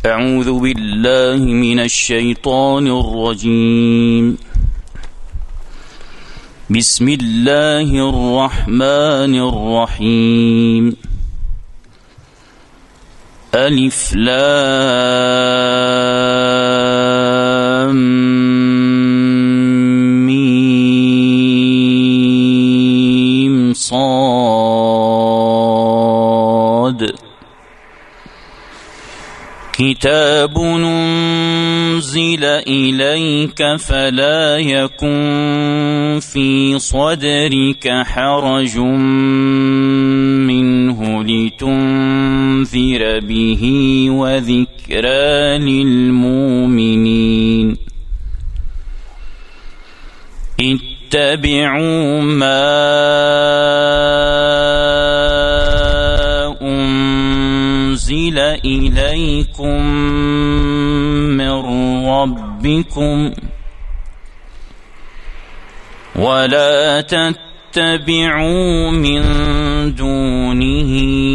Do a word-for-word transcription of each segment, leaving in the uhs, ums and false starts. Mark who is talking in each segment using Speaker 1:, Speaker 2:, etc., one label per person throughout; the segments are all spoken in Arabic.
Speaker 1: أعوذ بالله من الشيطان الرجيم. بسم الله الرحمن الرحيم. ألف لام ميم صاد. كتاب أنزل إليك فلا يكن في صدرك حرج منه لتنذر به وذكرى للمؤمنين. اتبعوا ما أنزل إليكم من ربكم ولا تتبعوا من دونه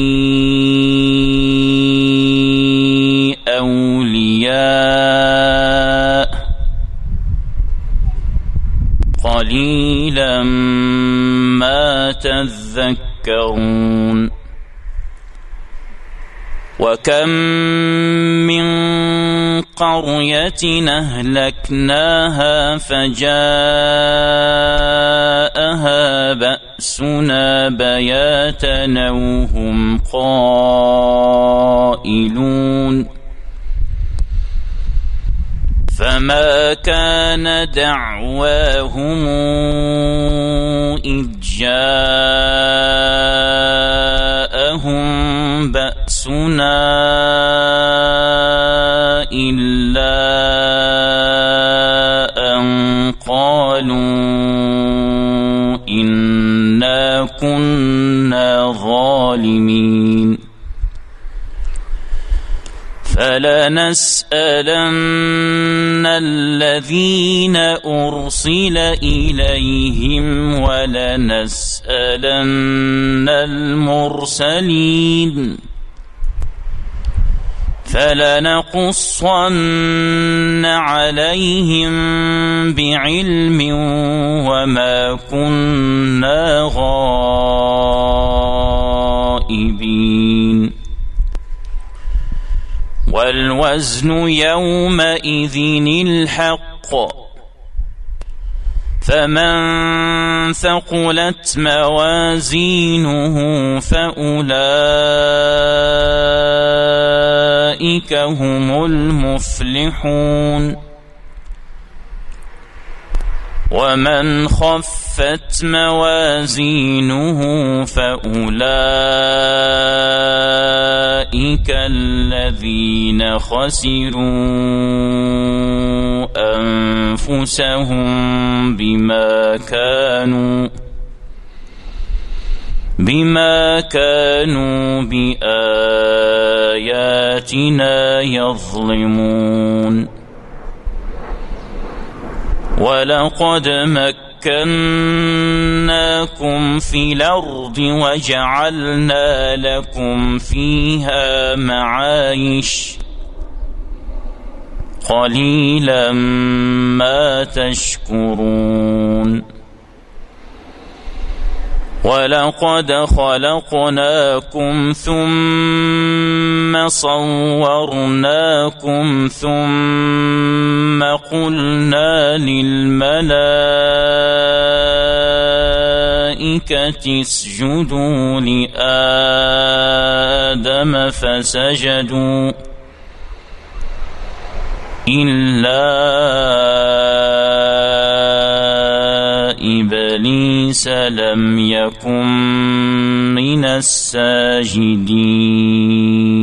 Speaker 1: أولياء قليلا ما تذكرون. وكم من قرية أهلكناها فجاءها بأسنا بياتا أو هم قائلون. فما كان دعواهم إذ جاءهم بأسنا إلا أن قالوا إنا كنا ظالمين. فلنسألن الذين أرسل إليهم ولنسألن المرسلين. فلنقصن عليهم بعلم وما كنا غائبين. والوزن يومئذ الحق. فمن ثقلت موازينه فأولئك هم المفلحون. ومن خفت موازينه فأولئك الذين خسروا أنفسهم بما كانوا بما كانوا بآياتنا يظلمون. ولقد مكناكم في الأرض وجعلنا لكم فيها معايش قليلا ما تشكرون. ولقد خلقناكم ثم صورناكم ثم قلنا للملائكة اسجدوا لآدم فسجدوا إلا إبليس لم يكن من الساجدين.